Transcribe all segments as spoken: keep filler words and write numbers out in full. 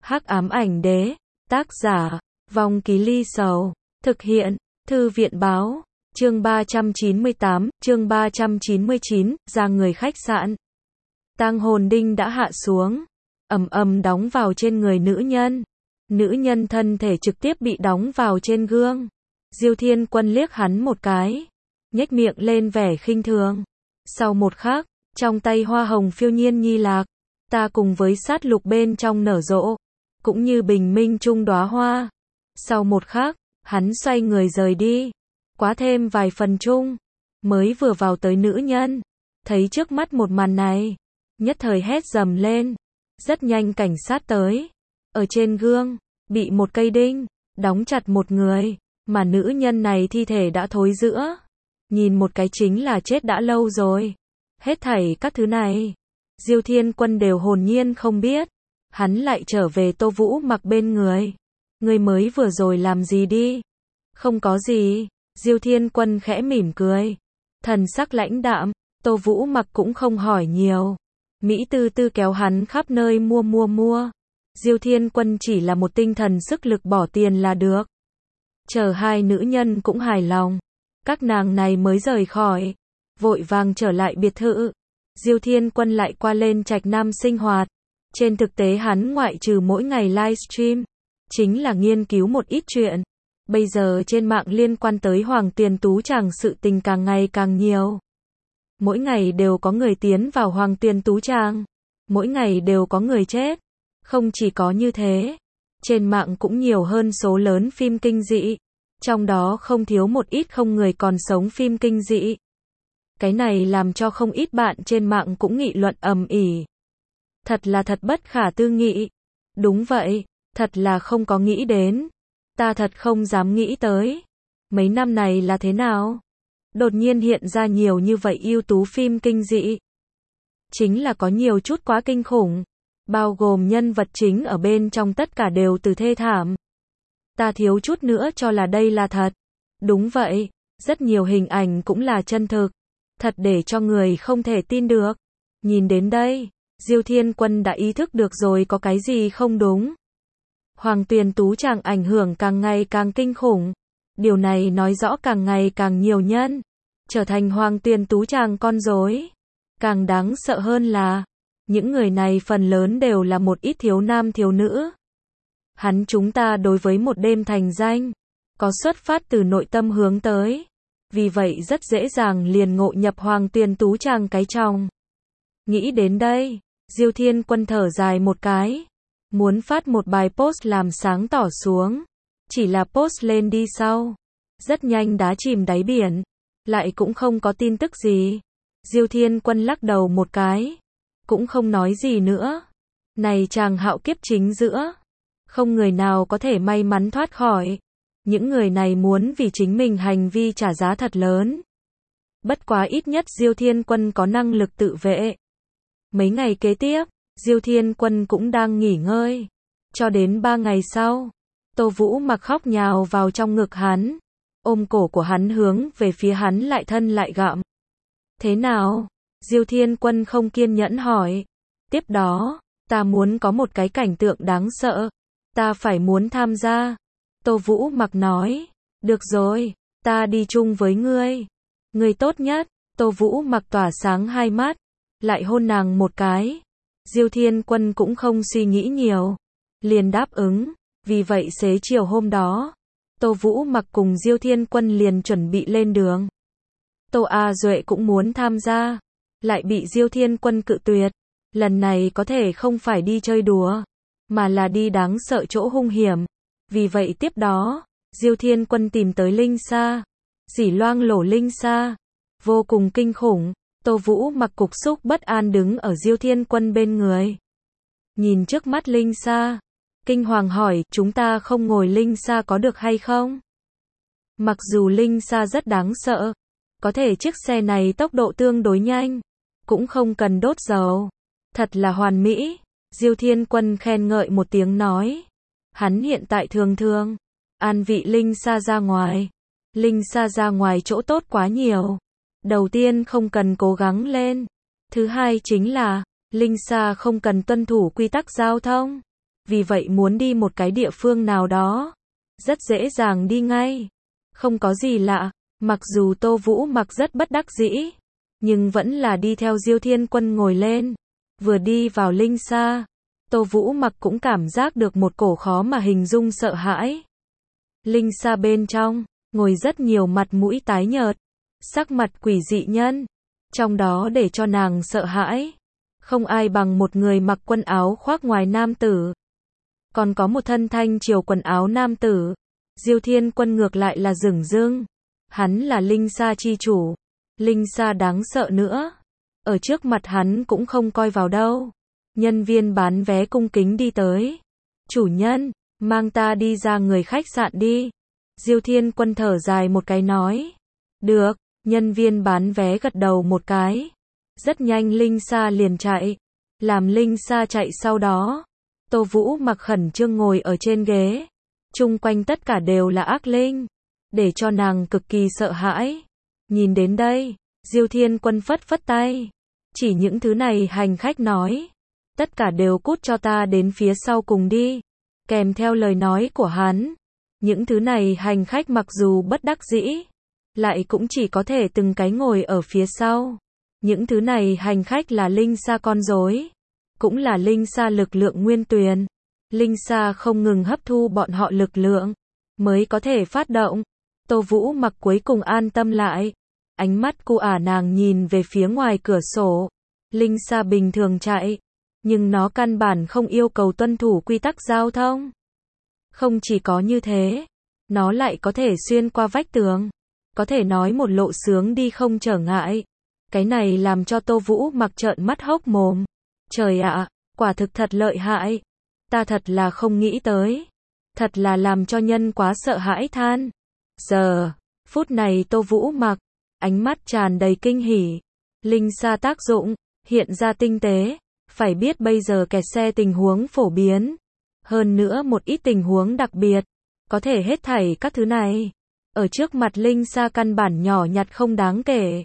Hắc ám ảnh đế, tác giả, Vong Ký Ly Sầu, thực hiện, Thư viện báo, chương ba trăm chín mươi tám, chương ba trăm chín mươi chín, ra người khách sạn. Tang hồn đinh đã hạ xuống, ầm ầm đóng vào trên người nữ nhân. Nữ nhân thân thể trực tiếp bị đóng vào trên gương. Diêu Thiên Quân liếc hắn một cái, nhếch miệng lên vẻ khinh thường. Sau một khắc, trong tay hoa hồng phiêu nhiên nhi lạc, ta cùng với sát lục bên trong nở rộ, cũng như bình minh chung đóa hoa. Sau một khắc, hắn xoay người rời đi, quá thêm vài phần chung, mới vừa vào tới nữ nhân, thấy trước mắt một màn này, nhất thời hét dầm lên. Rất nhanh cảnh sát tới, ở trên gương, bị một cây đinh, đóng chặt một người, mà nữ nhân này thi thể đã thối rữa. Nhìn một cái chính là chết đã lâu rồi. Hết thảy các thứ này, Diêu Thiên Quân đều hồn nhiên không biết. Hắn lại trở về Tô Vũ Mặc bên người. Người mới vừa rồi làm gì đi? Không có gì. Diêu Thiên Quân khẽ mỉm cười, thần sắc lãnh đạm. Tô Vũ Mặc cũng không hỏi nhiều. Mỹ tư tư kéo hắn khắp nơi mua mua mua. Diêu Thiên Quân chỉ là một tinh thần sức lực bỏ tiền là được. Chờ hai nữ nhân cũng hài lòng, các nàng này mới rời khỏi, vội vàng trở lại biệt thự. Diêu Thiên Quân lại qua lên Trạch Nam sinh hoạt. Trên thực tế hắn ngoại trừ mỗi ngày livestream, chính là nghiên cứu một ít chuyện. Bây giờ trên mạng liên quan tới Hoàng Tuyền Tú Tràng sự tình càng ngày càng nhiều. Mỗi ngày đều có người tiến vào Hoàng Tuyền Tú Tràng, mỗi ngày đều có người chết. Không chỉ có như thế, trên mạng cũng nhiều hơn số lớn phim kinh dị, trong đó không thiếu một ít không người còn sống phim kinh dị. Cái này làm cho không ít bạn trên mạng cũng nghị luận ầm ĩ. Thật là thật bất khả tư nghị. Đúng vậy, thật là không có nghĩ đến. Ta thật không dám nghĩ tới. Mấy năm này là thế nào? Đột nhiên hiện ra nhiều như vậy ưu tú phim kinh dị. Chính là có nhiều chút quá kinh khủng. Bao gồm nhân vật chính ở bên trong tất cả đều từ thê thảm. Ta thiếu chút nữa cho là đây là thật. Đúng vậy, rất nhiều hình ảnh cũng là chân thực. Thật để cho người không thể tin được. Nhìn đến đây, Diêu Thiên Quân đã ý thức được rồi có cái gì không đúng. Hoàng Tuyền Tú Tràng ảnh hưởng càng ngày càng kinh khủng. Điều này nói rõ càng ngày càng nhiều nhân trở thành Hoàng Tuyền Tú Tràng con rối. Càng đáng sợ hơn là những người này phần lớn đều là một ít thiếu nam thiếu nữ. Hắn chúng ta đối với một đêm thành danh, có xuất phát từ nội tâm hướng tới. Vì vậy rất dễ dàng liền ngộ nhập Hoàng Tuyền Tú Tràng cái trong. Nghĩ đến đây, Diêu Thiên Quân thở dài một cái. Muốn phát một bài post làm sáng tỏ xuống. Chỉ là post lên đi sau. Rất nhanh đá chìm đáy biển. Lại cũng không có tin tức gì. Diêu Thiên Quân lắc đầu một cái. Cũng không nói gì nữa. Này chàng hạo kiếp chính giữa. Không người nào có thể may mắn thoát khỏi. Những người này muốn vì chính mình hành vi trả giá thật lớn. Bất quá ít nhất Diêu Thiên Quân có năng lực tự vệ. Mấy ngày kế tiếp, Diêu Thiên Quân cũng đang nghỉ ngơi. Cho đến ba ngày sau, Tô Vũ Mặc khóc nhào vào trong ngực hắn. Ôm cổ của hắn hướng về phía hắn lại thân lại gặm. Thế nào? Diêu Thiên Quân không kiên nhẫn hỏi. Tiếp đó, ta muốn có một cái cảnh tượng đáng sợ. Ta phải muốn tham gia. Tô Vũ Mặc nói. Được rồi, ta đi chung với ngươi. Ngươi tốt nhất. Tô Vũ Mặc tỏa sáng hai mắt. Lại hôn nàng một cái. Diêu Thiên Quân cũng không suy nghĩ nhiều. Liền đáp ứng. Vì vậy xế chiều hôm đó, Tô Vũ Mặc cùng Diêu Thiên Quân liền chuẩn bị lên đường. Tô A Duệ cũng muốn tham gia. Lại bị Diêu Thiên Quân cự tuyệt. Lần này có thể không phải đi chơi đùa, mà là đi đáng sợ chỗ hung hiểm. Vì vậy tiếp đó, Diêu Thiên Quân tìm tới Linh Sa. Dỉ loang lổ Linh Sa. Vô cùng kinh khủng. Tô Vũ Mặc cục xúc bất an đứng ở Diêu Thiên Quân bên người. Nhìn trước mắt Linh Sa. Kinh hoàng hỏi, chúng ta không ngồi Linh Sa có được hay không? Mặc dù Linh Sa rất đáng sợ. Có thể chiếc xe này tốc độ tương đối nhanh. Cũng không cần đốt dầu. Thật là hoàn mỹ. Diêu Thiên Quân khen ngợi một tiếng nói. Hắn hiện tại thường thường an vị Linh Sa ra ngoài. Linh Sa ra ngoài chỗ tốt quá nhiều. Đầu tiên không cần cố gắng lên. Thứ hai chính là Linh Sa không cần tuân thủ quy tắc giao thông. vì vậy muốn đi một cái địa phương nào đó, rất dễ dàng đi ngay. Không có gì lạ, mặc dù Tô Vũ Mặc rất bất đắc dĩ, nhưng vẫn là đi theo Diêu Thiên Quân ngồi lên. Vừa đi vào linh sa, Tô Vũ Mặc cũng cảm giác được một cổ khó mà hình dung sợ hãi. Linh sa bên trong, ngồi rất nhiều mặt mũi tái nhợt, sắc mặt quỷ dị nhân, trong đó để cho nàng sợ hãi, không ai bằng một người mặc quần áo khoác ngoài nam tử. Còn có một thân thanh triều quần áo nam tử. Diêu Thiên Quân ngược lại là dửng dưng. Hắn là linh sa chi chủ. Linh sa đáng sợ nữa. Ở trước mặt hắn cũng không coi vào đâu. Nhân viên bán vé cung kính đi tới. Chủ nhân, mang ta đi ra người khách sạn đi. Diêu Thiên Quân thở dài một cái nói. Được, nhân viên bán vé gật đầu một cái. Rất nhanh linh sa liền chạy. Làm linh sa chạy sau đó, Tô Vũ Mặc khẩn trương ngồi ở trên ghế. Chung quanh tất cả đều là ác linh, để cho nàng cực kỳ sợ hãi. Nhìn đến đây, Diêu Thiên Quân phất phất tay. Chỉ những thứ này hành khách nói. Tất cả đều cút cho ta đến phía sau cùng đi. Kèm theo lời nói của hắn, những thứ này hành khách mặc dù bất đắc dĩ, lại cũng chỉ có thể từng cái ngồi ở phía sau. Những thứ này hành khách là linh sa con rối, cũng là linh sa lực lượng nguyên tuyền. Linh sa không ngừng hấp thu bọn họ lực lượng, mới có thể phát động. Tô Vũ Mặc cuối cùng an tâm lại. Ánh mắt cu ả nàng nhìn về phía ngoài cửa sổ. Linh sa bình thường chạy, nhưng nó căn bản không yêu cầu tuân thủ quy tắc giao thông. Không chỉ có như thế, nó lại có thể xuyên qua vách tường, có thể nói một lộ sướng đi không trở ngại. Cái này làm cho Tô Vũ Mặc trợn mắt hốc mồm. Trời ạ, quả thực thật lợi hại. Ta thật là không nghĩ tới. Thật là làm cho nhân quá sợ hãi than. Giờ, phút này Tô Vũ Mặc, ánh mắt tràn đầy kinh hỉ. Linh sa tác dụng, hiện ra tinh tế. Phải biết bây giờ kẹt xe tình huống phổ biến. Hơn nữa một ít tình huống đặc biệt. Có thể hết thảy các thứ này. Ở trước mặt linh sa căn bản nhỏ nhặt không đáng kể.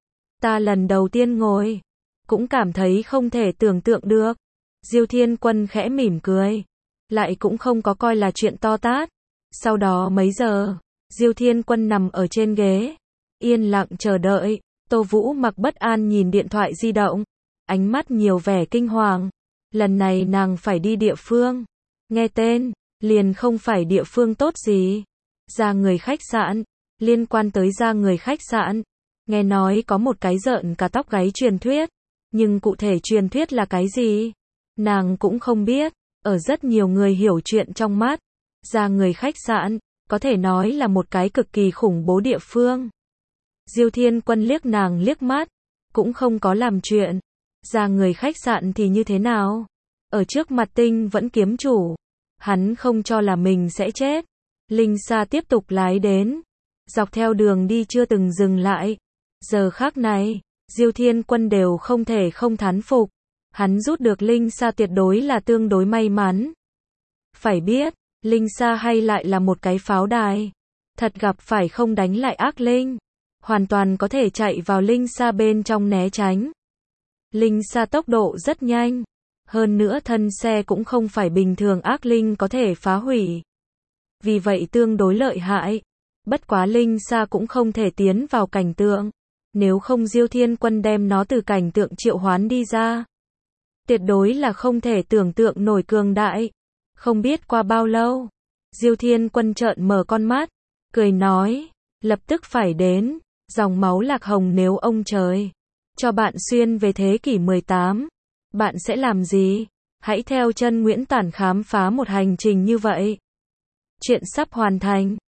Ta lần đầu tiên ngồi, cũng cảm thấy không thể tưởng tượng được. Diêu Thiên Quân khẽ mỉm cười, lại cũng không có coi là chuyện to tát. Sau đó mấy giờ, Diêu Thiên Quân nằm ở trên ghế, yên lặng chờ đợi. Tô Vũ Mặc bất an nhìn điện thoại di động, ánh mắt nhiều vẻ kinh hoàng. Lần này nàng phải đi địa phương, nghe tên, liền không phải địa phương tốt gì. Ra người khách sạn, liên quan tới ra người khách sạn. Nghe nói có một cái rợn cả tóc gáy truyền thuyết, nhưng cụ thể truyền thuyết là cái gì? Nàng cũng không biết. Ở rất nhiều người hiểu chuyện trong mắt, ra người khách sạn, có thể nói là một cái cực kỳ khủng bố địa phương. Diêu Thiên Quân liếc nàng liếc mắt, cũng không có làm chuyện. Ra người khách sạn thì như thế nào? Ở trước mặt tinh vẫn kiếm chủ, hắn không cho là mình sẽ chết. Linh sa tiếp tục lái đến, dọc theo đường đi chưa từng dừng lại. Giờ khắc này, Diêu Thiên Quân đều không thể không thán phục. Hắn rút được linh sa tuyệt đối là tương đối may mắn. Phải biết, linh sa hay lại là một cái pháo đài. Thật gặp phải không đánh lại ác linh, hoàn toàn có thể chạy vào linh sa bên trong né tránh. Linh sa tốc độ rất nhanh, hơn nữa thân xe cũng không phải bình thường ác linh có thể phá hủy. Vì vậy tương đối lợi hại. Bất quá linh sa cũng không thể tiến vào cảnh tượng. Nếu không Diêu Thiên Quân đem nó từ cảnh tượng triệu hoán đi ra, tuyệt đối là không thể tưởng tượng nổi cường đại. Không biết qua bao lâu, Diêu Thiên Quân trợn mở con mắt, cười nói, lập tức phải đến, dòng máu lạc hồng nếu ông trời cho bạn xuyên về thế kỷ mười tám, bạn sẽ làm gì? Hãy theo chân Nguyễn Tản khám phá một hành trình như vậy. Chuyện sắp hoàn thành.